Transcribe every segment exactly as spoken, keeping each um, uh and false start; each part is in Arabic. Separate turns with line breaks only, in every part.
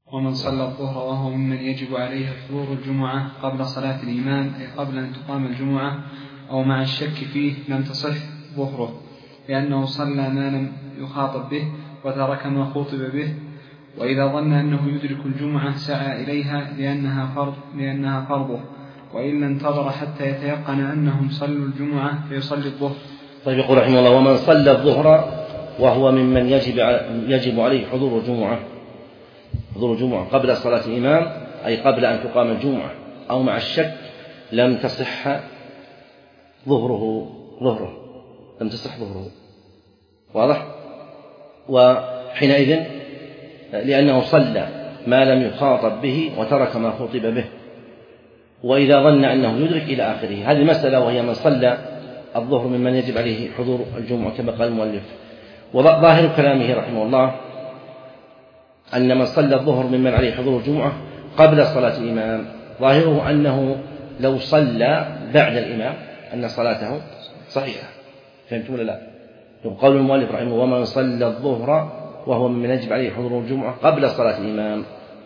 ومن صلى الظهر وهو ممن يجب عليه حضور الجمعة قبل صلاة الإمام أي قبل أن تقام الجمعة أو مع الشك فيه لم تصح ظهره، لأنه صلى ما لم يخاطب به وترك ما خُطب به. وإذا ظن أنه يدرك الجمعة سعى إليها لأنها فرض لأنها فرضه، وإلا انتظر حتى يتيقن أنهم صلوا الجمعة فيصلي الظهر.
طيب، يقول رحمه الله: ومن صلى الظهر وهو ممن يجب يجب عليه حضور الجمعة حضور الجمعة قبل صلاة الإمام أي قبل أن تقام الجمعة أو مع الشك لم تصح ظهره ظهره لم تصح ظهره واضح؟ وحينئذ لأنه صلى ما لم يخاطب به وترك ما خُطب به، وإذا ظن أنه يدرك إلى آخره. هذه المسألة وهي من صلى الظهر ممن يجب عليه حضور الجمعة كما قال المؤلف. وظاهر كلامه رحمه الله أن من صلى الظهر ممن عليه حضور الجمعة قبل صلاة الإمام، ظاهره أنه لو صلى بعد الإمام أن صلاته صحيحة. فهمتم ولا لا؟ قول المؤلف رحمه: ومن صلى الظهر وهو ممن يجب عليه حضور الجمعة قبل صلاة الإمام،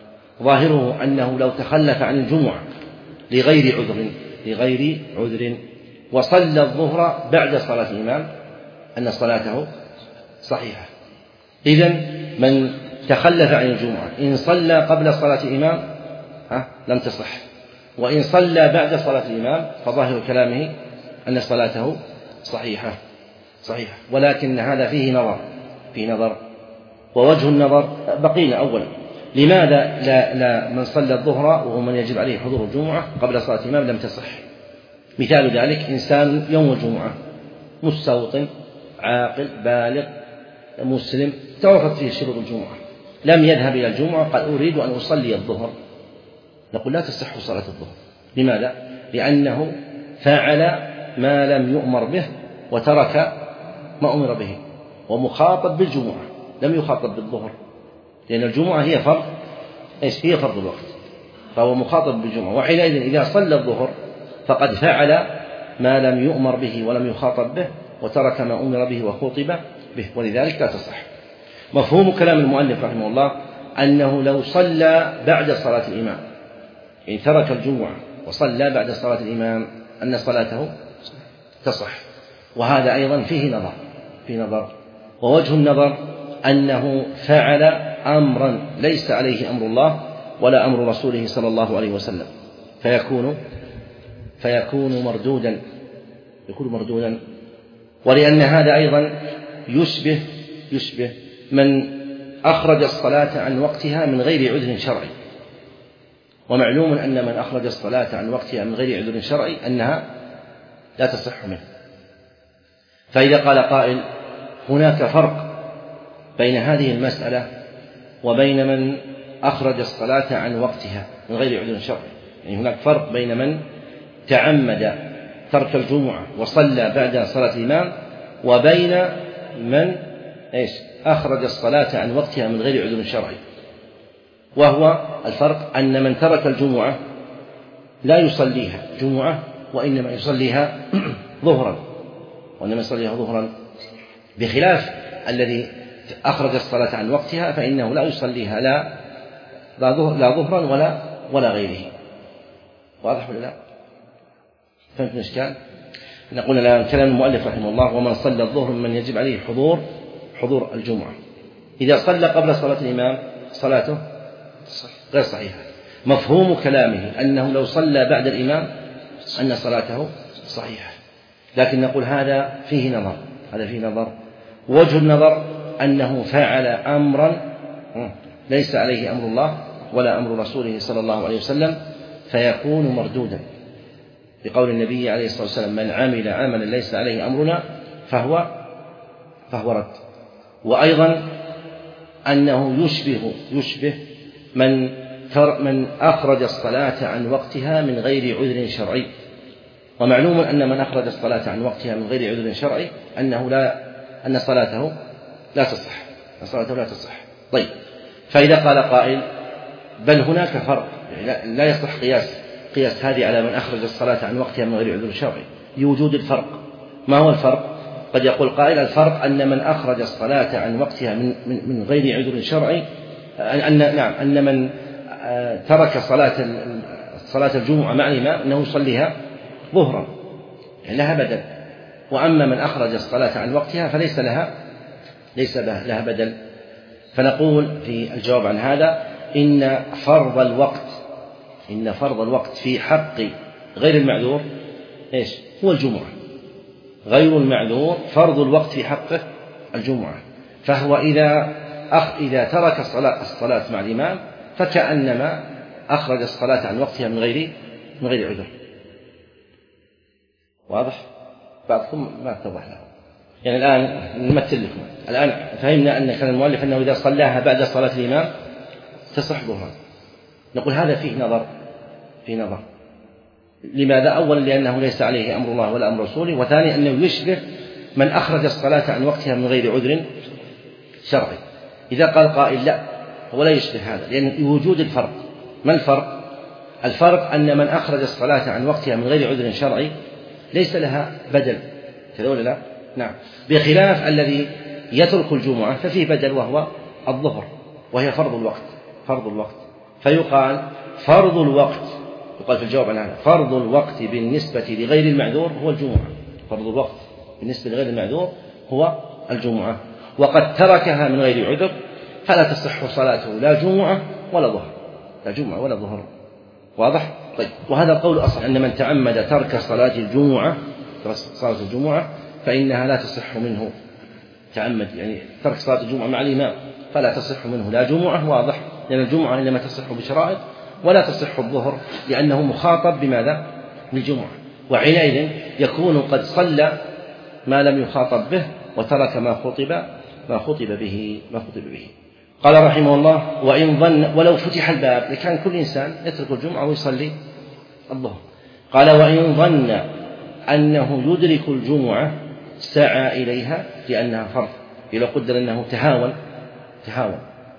ظاهره أنه لو تخلف عن الجمعة لغير عذر لغير عذر وصلى الظهر بعد صلاة الإمام أن صلاته صحيحة. إذن من تخلف عن الجمعة إن صلى قبل صلاة الإمام ها لم تصح، وإن صلى بعد صلاة الإمام فظاهر كلامه أن صلاته صحيحة صحيحة ولكن هذا فيه نظر فيه نظر ووجه النظر بقينا أولا: لماذا لا, لا من صلى الظهر وهو من يجب عليه حضور الجمعة قبل صلاة الإمام لم تصح؟ مثال ذلك: إنسان يوم الجمعة مستوطن عاقل بالغ مسلم توفت فيه شروط الجمعة، لم يذهب إلى الجمعة، قال أريد أن أصلي الظهر، نقول لا تصح صلاة الظهر. لماذا؟ لأنه فعل ما لم يؤمر به وترك ما أمر به، ومخاطب بالجمعة لم يخاطب بالظهر، لأن الجمعة هي فرض إيش هي فرض الوقت، فهو مخاطب بالجمعة. وحينئذ إذا صلى الظهر فقد فعل ما لم يؤمر به ولم يخاطب به وترك ما أمر به وخوطب به، ولذلك لا تصح. مفهوم كلام المؤلف رحمه الله أنه لو صلى بعد صلاة الإمام، إن ترك الجمعة وصلى بعد صلاة الإمام أن صلاته تصح. وهذا أيضا فيه نظر فيه نظر ووجه النظر أنه فعل أمرا ليس عليه أمر الله ولا أمر رسوله صلى الله عليه وسلم، فيكون فيكون مردودا يكون مردودا ولأن هذا أيضا يشبه يشبه من أخرج الصلاة عن وقتها من غير عذر شرعي، ومعلوم أن من أخرج الصلاة عن وقتها من غير عذر شرعي أنها لا تصح منه. فإذا قال قائل: هناك فرق بين هذه المسألة وبين من أخرج الصلاة عن وقتها من غير عذر شرعي، يعني هناك فرق بين من تعمد ترك الجمعة وصلى بعد صلاة الإمام وبين من إيش أخرج الصلاة عن وقتها من غير عذر شرعي. وهو الفرق أن من ترك الجمعة لا يصليها جمعة وإنما يصليها ظهرا وإنما يصليها ظهرا بخلاف الذي أخرج الصلاة عن وقتها فإنه لا يصليها لا لا ظهرا ولا ولا غيره. واضح ولا لا؟ فهمت الإشكال؟ نقول الآن كلام المؤلف رحمه الله: ومن صلى الظهر من يجب عليه حضور حضور الجمعة. إذا صلى قبل صلاة الإمام صلاته غير صحيحة. مفهوم كلامه أنه لو صلى بعد الإمام أن صلاته صحيحة، لكن نقول هذا فيه نظر هذا فيه نظر وجه النظر أنه فعل أمرا ليس عليه أمر الله ولا أمر رسوله صلى الله عليه وسلم، فيكون مردودا بقول النبي عليه الصلاة والسلام: من عمل عملا ليس عليه أمرنا فهو فهو رد. وأيضا أنه يشبه يشبه من من أخرج الصلاة عن وقتها من غير عذر شرعي، ومعلوم أن من أخرج الصلاة عن وقتها من غير عذر شرعي أنه لا أن صلاته لا تصح أن صلاته لا تصح. طيب، فإذا قال قائل: بل هناك فرق، يعني لا يصح قياس قياس هذه على من أخرج الصلاة عن وقتها من غير عذر شرعي لوجود الفرق. ما هو الفرق؟ قد يقول قائل: الفرق أن من أخرج الصلاة عن وقتها من, من, من غير عذر شرعي أن نعم أن من ترك صلاة صلاة الجمعة مع الإمام أنه يصليها ظهرا يعني لها بدل، وأما من أخرج الصلاة عن وقتها فليس لها ليس لها بدل. فنقول في الجواب عن هذا إن فرض الوقت إن فرض الوقت في حق غير المعذور إيش هو الجمعة. غير المعذور فرض الوقت في حقه الجمعة، فهو إذا أخ إذا ترك الصلاة الصلاة مع الإمام فكأنما أخرج الصلاة عن وقتها من غير من غير عذر. واضح؟ بعضكم ما اتضح له. يعني الآن نمثل لكم، الآن فهمنا أن كان المؤلف أنه إذا صلاها بعد صلاة الإمام تصح ظهرا. نقول هذا فيه نظر فيه نظر لماذا؟ أولا لأنه ليس عليه أمر الله ولا أمر رسوله، وثانيا أنه يشبه من أخرج الصلاة عن وقتها من غير عذر شرعي. إذا قال قائل لا هو لا يشبه هذا لأن وجود الفرق. ما الفرق؟ الفرق أن من أخرج الصلاة عن وقتها من غير عذر شرعي ليس لها بدل، كذا ولا لا؟ نعم. بخلاف الذي يترك الجمعة ففيه بدل وهو الظهر، وهي فرض الوقت فرض الوقت فيقال فرض الوقت يقال في الجواب عن هذا فرض الوقت بالنسبة لغير المعذور هو الجمعة. فرض الوقت بالنسبة لغير المعذور هو الجمعة، وقد تركها من غير عذر فلا تصح صلاته لا جمعة ولا ظهر لا جمعة ولا ظهر. واضح؟ طيب، وهذا القول أصح أن من تعمد ترك صلاة الجمعة صلاة الجمعة فإنها لا تصح منه تعمد، يعني ترك صلاة الجمعة مع الإمام فلا تصح منه لا جمعة. واضح؟ لأن الجمعة إنما تصح بشرائط ولا تصح الظهر لأنه مخاطب بماذا؟ بالجمعة، وحينئذ يكون قد صلى ما لم يخاطب به وترك ما خطب ما خطب به ما خطب به. قال رحمه الله: وإن ظن ولو فتح الباب لكان كل إنسان يترك الجمعة ويصلي الظهر. قال: وإن ظن أنه يدرك الجمعة سعى إليها لأنها فرض. إذا قدر أنه تهاون تهاون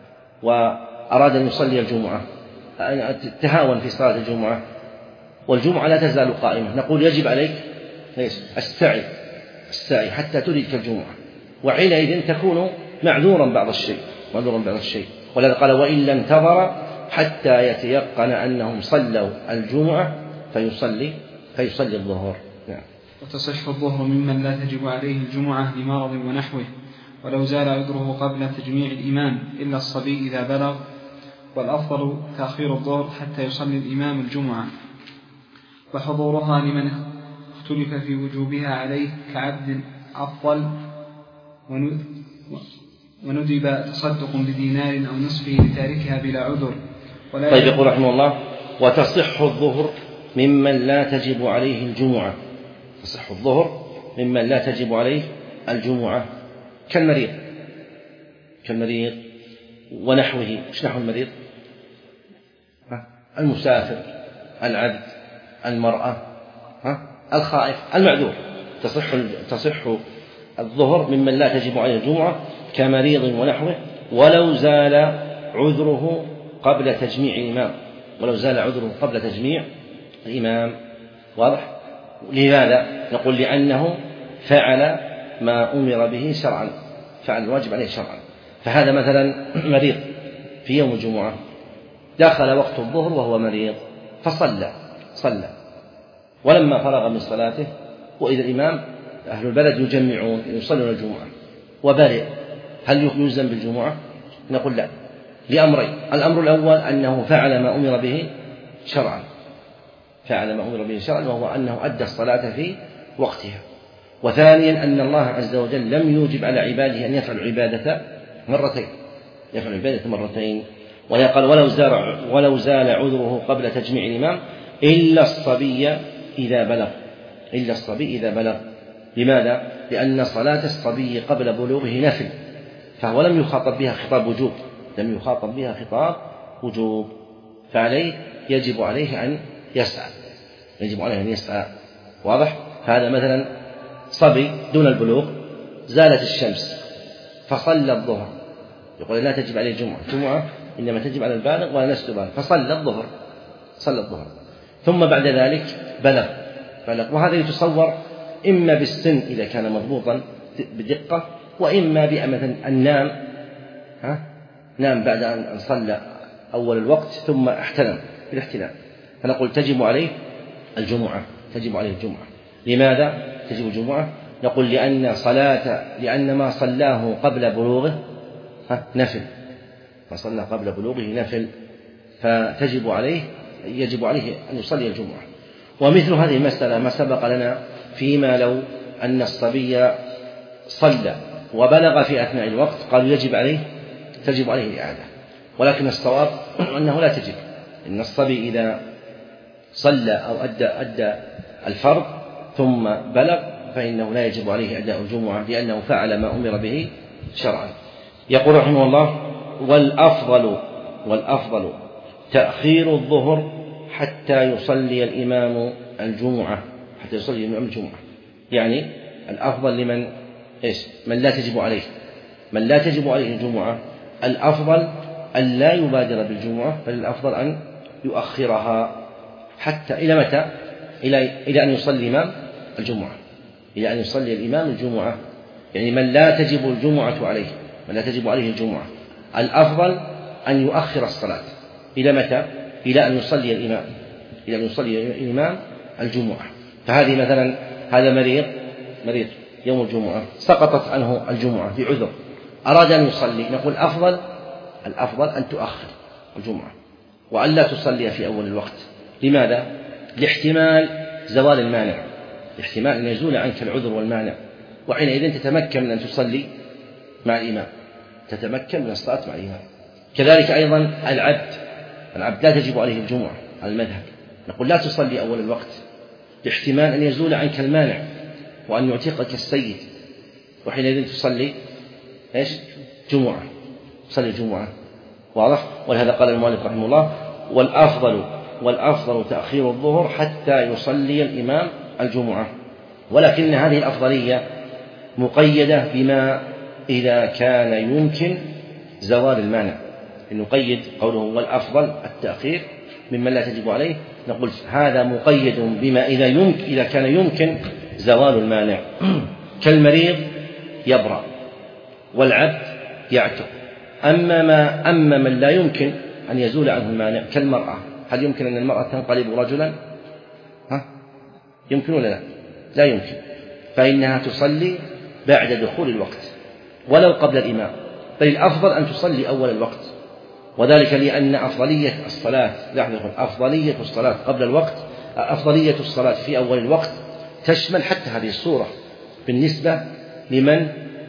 وأراد أن يصلي الجمعة، تهاون في صلاة الجمعة والجمعة لا تزال قائمة، نقول يجب عليك السعي السعي حتى تدرك الجمعة، وحينئذ تكون معذورا بعض الشيء معذورا بعض الشيء ولذا قال: وإلا انتظر حتى يتيقن أنهم صلوا الجمعة فيصلي فيصلي الظهر. نعم.
وتصح الظهر ممن لا تجب عليه الجمعة لمرض ونحوه، ولو زال عذره قبل تجميع الإمام إلا الصبي إذا بلغ، والأفضل تأخير الظهر حتى يصلي الإمام الجمعة، وحضورها لمن اختلف في وجوبها عليه كعبد أفضل، وندب تصدق بدينار أو نصفه لتاركها بلا عذر.
طيب، يقول رحمه الله: وتصح الظهر ممن لا تجب عليه الجمعة. تصح الظهر ممن لا تجب عليه الجمعة كالمريض كالمريض ونحوه. ايش نحو المريض؟ المسافر، العبد، المرأة، الخائف، المعذور. تصح تصح الظهر ممن لا تجب عليه الجمعة كمريض ونحوه، ولو زال عذره قبل تجميع الإمام ولو زال عذره قبل تجميع الإمام. واضح؟ لماذا؟ نقول: لأنه فعل ما أمر به شرعا، فعل الواجب عليه شرعا. فهذا مثلا مريض في يوم الجمعة، دخل وقت الظهر وهو مريض فصلى صلى ولما فرغ من صلاته وإذا الإمام أهل البلد يجمعون يصلون الجمعة وبرئ، هل يلزم بالجمعة؟ نقول لا، لأمرين: الأمر الأول أنه فعل ما أمر به شرعا فعل ما أمر به شرعا وهو أنه أدى الصلاة في وقتها، وثانيا أن الله عز وجل لم يوجب على عباده أن يفعلوا عبادة مرتين يفعل عبادة مرتين ويقال: ولو زال ولو زال عذره قبل تجميع الإمام إلا الصبي إذا بلغ إلا الصبي إذا بلغ. لماذا؟ لأن صلاة الصبي قبل بلوغه نفل، فهو لم يخاطب بها خطاب وجوب لم يخاطب بها خطاب وجوب فعليه يجب عليه أن يسعى يجب عليه أن يسعى. واضح؟ هذا مثلا صبي دون البلوغ، زالت الشمس فصلى الظهر، يقول لا تجب عليه الجمعة الجمعة إنما تجب على البالغ ولا نفس البالغ، فصلى الظهر صلى الظهر ثم بعد ذلك بلغ بلغ وهذا يتصور إما بالسن إذا كان مضبوطا بدقة، وإما بأمثل النام ها نام بعد أن صلى أول الوقت ثم احتلم بالاحتلام، فنقول تجب عليه الجمعة، تجب عليه الجمعة. لماذا تجب الجمعة؟ نقول لأن صلاة لأن ما صلاه قبل بلوغه نفل، ما صلى قبل بلوغه نفل، فتجب عليه يجب عليه أن يصلي الجمعة. ومثل هذه المسألة ما سبق لنا فيما لو أن الصبي صلى وبلغ في أثناء الوقت قالوا يجب عليه تجب عليه الإعادة، ولكن الصواب أنه لا تجب، إن الصبي إذا صلى أو أدى أدى الفرض ثم بلغ فإنه لا يجب عليه أداء الجمعة لأنه فعل ما أمر به شرعا. يقول رحمه الله: والأفضل والأفضل تأخير الظهر حتى يصلي الإمام الجمعة، حتى يصلي الإمام الجمعة، يعني الأفضل لمن إيش؟ من لا تجب عليه من لا تجب عليه الجمعة، الأفضل أن لا يبادر بالجمعة، بل الأفضل أن يؤخرها حتى إلى متى؟ إلى إلى أن يصلي الإمام الجمعة، إلى أن يصلي الإمام الجمعة، يعني من لا تجب الجمعة عليه من لا تجب عليه الجمعة الأفضل أن يؤخر الصلاة إلى متى؟ إلى أن يصلي الإمام إلى أن يصلي الإمام الجمعة. فهذه مثلا هذا مريض مريض يوم الجمعة سقطت عنه الجمعة بعذر، أراد أن يصلي، نقول أفضل الأفضل أن تؤخر الجمعة وأن لا تصلي في أول الوقت. لماذا؟ لاحتمال زوال المانع، لاحتمال أن يزول عنك العذر والمانع، وحينئذ تتمكن من أن تصلي مع الإمام، تتمكن من الصلاة مع الإمام. كذلك أيضا العبد العبد لا تجب عليه الجمعة على المذهب، نقول لا تصلي أول الوقت لاحتمال أن يزول عنك المانع وأن يعتقك السيد، وحينئذ تصلي إيش؟ جمعة، تصلي الجمعة. واضح؟ ولهذا قال المؤلف رحمه الله: والأفضل والأفضل تأخير الظهر حتى يصلي الإمام الجمعة. ولكن هذه الأفضلية مقيدة بما إذا كان يمكن زوال المانع، نقيد قوله والأفضل التأخير ممن لا تجب عليه، نقول هذا مقيد بما إذا يمكن إذا كان يمكن زوال المانع، كالمريض يبرأ والعبد يعتق. أما ما أما من لا يمكن أن يزول عنه المانع كالمرأة، هل يمكن أن المرأة تنقلب رجلا؟ ها؟ يمكن ولا لا؟ لا يمكن، فإنها تصلي بعد دخول الوقت ولو قبل الإمام، بل الأفضل أن تصلي أول الوقت، وذلك لأن أفضلية الصلاة لاحظوا أفضلية الصلاة قبل الوقت أفضلية الصلاة في أول الوقت تشمل حتى هذه الصورة بالنسبة لمن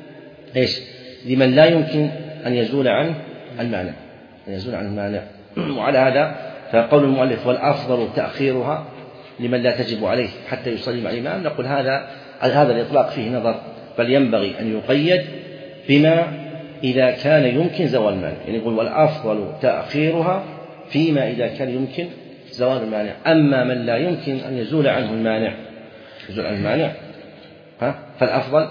إيش؟ لمن لا يمكن أن يزول عنه المانع أن يزول عنه المانع. وعلى هذا فقول المؤلف والأفضل تأخيرها لمن لا تجب عليه حتى يصلي مع الإمام، نقول هذا هذا الإطلاق فيه نظر، بل ينبغي أن يقيد بما إذا كان يمكن زوال المانع، يعني يقول والأفضل تأخيرها فيما إذا كان يمكن زوال المانع. أما من لا يمكن أن يزول عنه المانع يزول عنه المانع ها فالأفضل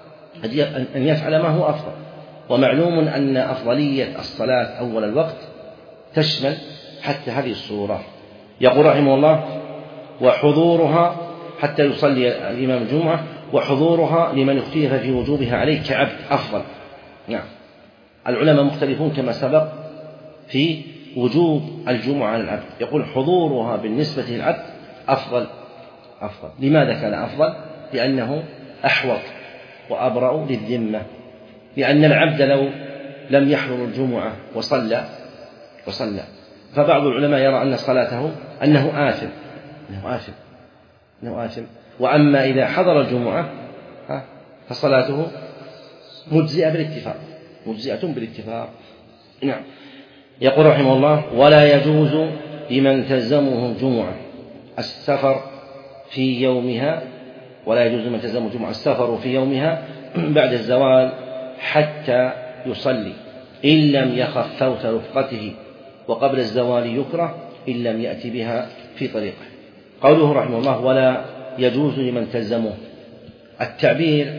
أن يفعل ما هو أفضل. ومعلوم أن أفضلية الصلاة أول الوقت تشمل حتى هذه الصورة. يقول رحمه الله: وحضورها حتى يصلي الإمام الجمعة، وحضورها لمن اختلف في وجوبها عليه كعبد أفضل. نعم، العلماء مختلفون كما سبق في وجوب الجمعة على العبد، يقول حضورها بالنسبة للعبد أفضل أفضل. لماذا كان أفضل؟ لأنه أحوط وأبرأ للذمة، لأن العبد لو لم يحضر الجمعة وصلى وصلى فبعض العلماء يرى أن صلاته أنه آثم أنه آثم أنه آثم وأما إذا حضر الجمعة فصلاته مجزئة بالاتفاق مجزئة بالاتفاق. نعم. يقول رحمه الله: ولا يجوز لمن تلزمه الجمعة السفر في يومها ولا يجوز لمن تلزمه الجمعة السفر في يومها بعد الزوال حتى يصلي إن لم يخف فوت رفقته، وقبل الزوال يكره إن لم يأتي بها في طريقه. قوله رحمه الله: ولا يجوز لمن تلزمه، التعبير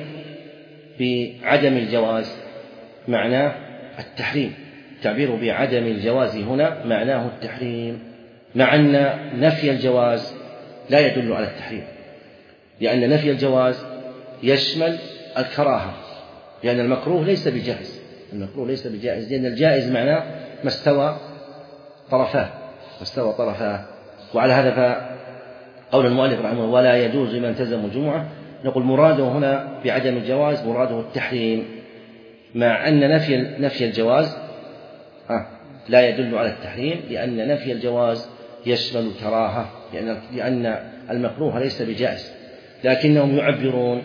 بعدم الجواز معناه التحريم، التعبير بعدم الجواز هنا معناه التحريم، مع أن نفي الجواز لا يدل على التحريم، لأن نفي الجواز يشمل الكراهة، لأن المكروه ليس بجائز المكروه ليس بجائز، لأن الجائز معناه ما استوى طرفاه ما استوى طرفاه وعلى هذا فقول المؤلف رحمه الله ولا يجوز لمن التزم الجمعة، نقول مراده هنا بعدم الجواز مراده التحريم، مع أن نفي نفي الجواز لا يدل على التحريم، لأن نفي الجواز يشمل الكراهة، لأن لأن المكروه ليس بجائز، لكنهم يعبرون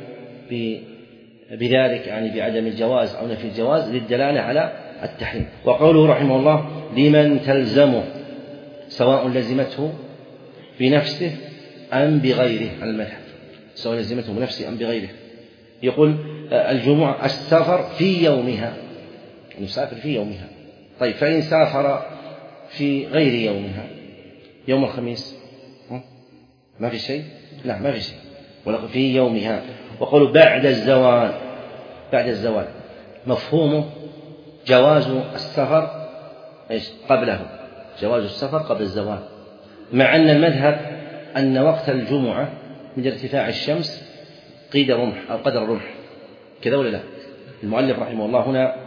بذلك يعني بعدم الجواز أو نفي الجواز للدلالة على التحريم. وقوله رحمه الله لمن تلزمه، سواء لزمته بنفسه أم بغيره على المذهب، سواء لزمته بنفسه أم بغيره. يقول الجمعة السفر في يومها، نسافر في يومها. طيب فإن سافر في غير يومها، يوم الخميس ما في شيء؟ لا ما في شيء، ولكن في يومها. وقالوا بعد الزوال، بعد الزوال مفهومه جواز السفر إيش قبله، جواز السفر قبل الزوال، مع أن المذهب أن وقت الجمعة من ارتفاع الشمس قيد رمح أو قدر رمح، كذا ولا لا؟ المؤلف رحمه الله هنا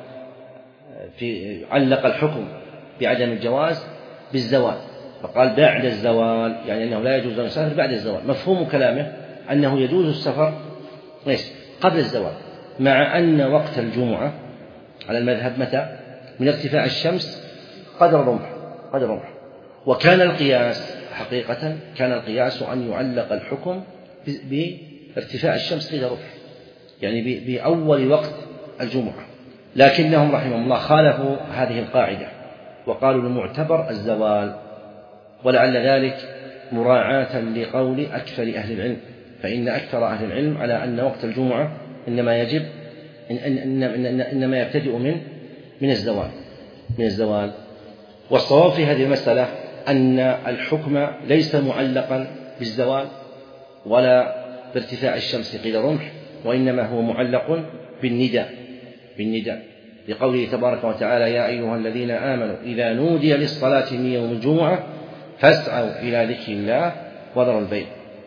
في علق الحكم بعدم الجواز بالزوال، فقال بعد الزوال، يعني أنه لا يجوز أن يسافر بعد الزوال. مفهوم كلامه أنه يجوز السفر قبل الزوال، مع أن وقت الجمعة على المذهب متى؟ من ارتفاع الشمس قدر رمح قدر رمح. وكان القياس حقيقة كان القياس أن يعلق الحكم بارتفاع الشمس قدر رمح، يعني بأول وقت الجمعة، لكنهم رحمهم الله خالفوا هذه القاعدة وقالوا المعتبر الزوال، ولعل ذلك مراعاة لقول أكثر أهل العلم، فإن أكثر أهل العلم على أن وقت الجمعة إنما يجب إن إن إن إنما يبتدئ من من الزوال من الزوال. والصواب في هذه المسألة أن الحكم ليس معلقا بالزوال ولا بارتفاع الشمس قيل رمح، وإنما هو معلق بالنداء بالنداء لقوله تبارك وتعالى يا أيها الذين آمنوا إذا نودي للصلاة من يوم الجمعة فاسعوا إلى ذكر الله وذروا البيع.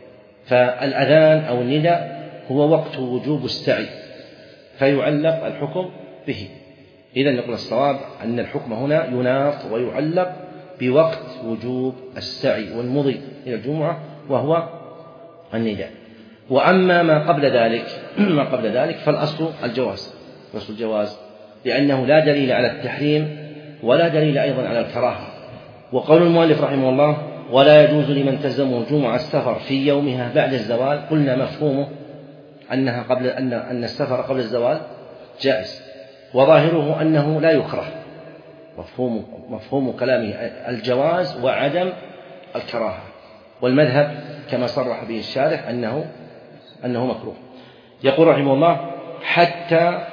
فالأذان أو النداء هو وقت وجوب السعي، فيعلق الحكم به. إذن نقول الصواب أن الحكم هنا يناط ويعلق بوقت وجوب السعي والمضي إلى الجمعة وهو النداء. وأما ما قبل ذلك ما قبل ذلك فالأصل الجواز أصل الجواز لأنه لا دليل على التحريم ولا دليل أيضا على الكراهة. وقول المؤلف رحمه الله ولا يجوز لمن تلزمه جمعة السفر في يومها بعد الزوال، قلنا مفهومه أنها قبل أن أن السفر قبل الزوال جائز، وظاهره أنه لا يكره، مفهوم مفهوم كلامه الجواز وعدم الكراهة، والمذهب كما صرح به الشارح أنه أنه مكروه. يقول رحمه الله حتى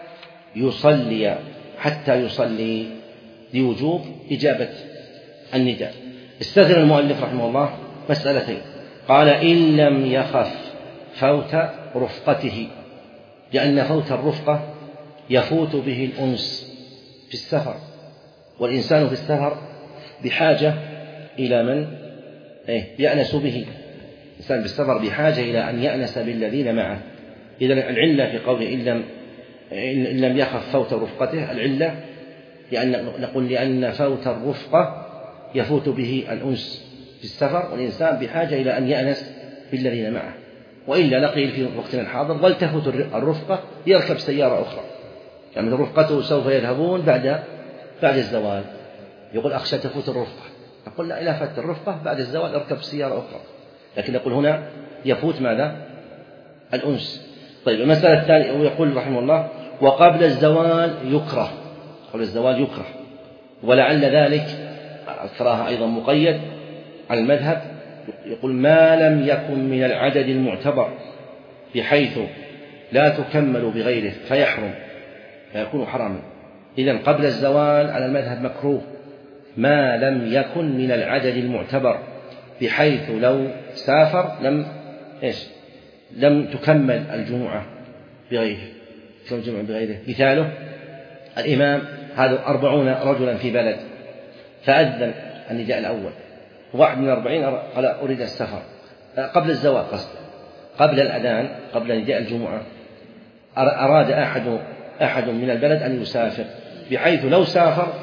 يصلي حتى يصلي لوجوب إجابة النداء. استثنى المؤلف رحمه الله مسألتين، قال إن لم يخف فوت رفقته، لأن فوت الرفقة يفوت به الأنس في السفر، والإنسان في السفر بحاجة إلى من يأنس به، الإنسان في السفر بحاجة إلى أن يأنس بالذين معه. إذن العلة في قوله إن لم إن لم يخف فوت رفقته، العلة لأن نقول لأن فوت الرفقة يفوت به الأنس في السفر، والإنسان بحاجة إلى أن يأنس بالذين معه، وإلا نقيل في وقتنا الحاضر بل تفوت الرفقة يركب سيارة أخرى، يعني رفقته سوف يذهبون بعد بعد الزوال، يقول أخشى تفوت الرفقة، نقول لا، إذا فات الرفقة بعد الزوال اركب سيارة أخرى، لكن نقول هنا يفوت ماذا؟ الأنس. طيب المسألة الثانية ويقول رحمه الله وقبل الزوال يكره، قبل الزوال يكره، ولعل ذلك الكراهة أيضا مقيد على المذهب، يقول ما لم يكن من العدد المعتبر بحيث لا تكمل بغيره فيحرم فيكون حراما. إذن قبل الزوال على المذهب مكروه ما لم يكن من العدد المعتبر بحيث لو سافر لم إيش لم تكمل الجمعة بغيره الجمعة بغيره. مثاله الإمام هذا أربعون رجلا في بلد فأذن النداء الأول، واحد من أربعين قال أريد السفر قبل الزوال، قصد قبل الأذان قبل نداء الجمعة، أراد أحد أحد من البلد أن يسافر، بحيث لو سافر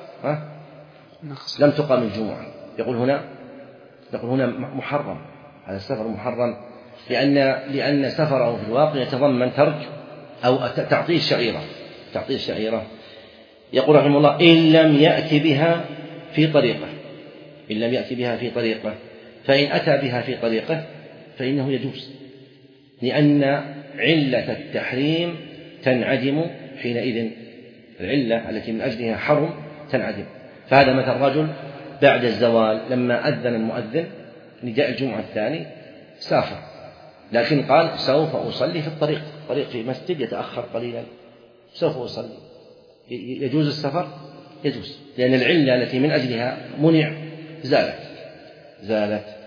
لم تقام الجمعة. يقول هنا يقول هنا محرم، هذا السفر محرم، لأن لأن سفره في الواقع يتضمن ترك أو تعطيل الشعيرة تعطيل الشعيرة. يقول رحمه الله: إن لم يأتي بها في طريقه إن لم يأتي بها في طريقه فإن أتى بها في طريقه فإنه يجوز، لأن علة التحريم تنعدم حينئذ، العلة التي من أجلها حرم تنعدم. فهذا مثل رجل بعد الزوال لما أذن المؤذن نداء الجمعة الثاني سافر، لكن قال: سوف أصلي في الطريق، طريق في مسجد يتأخر قليلا، سوف أصلي. يجوز السفر؟ يجوز، لأن العلة التي من أجلها منع زالت زالت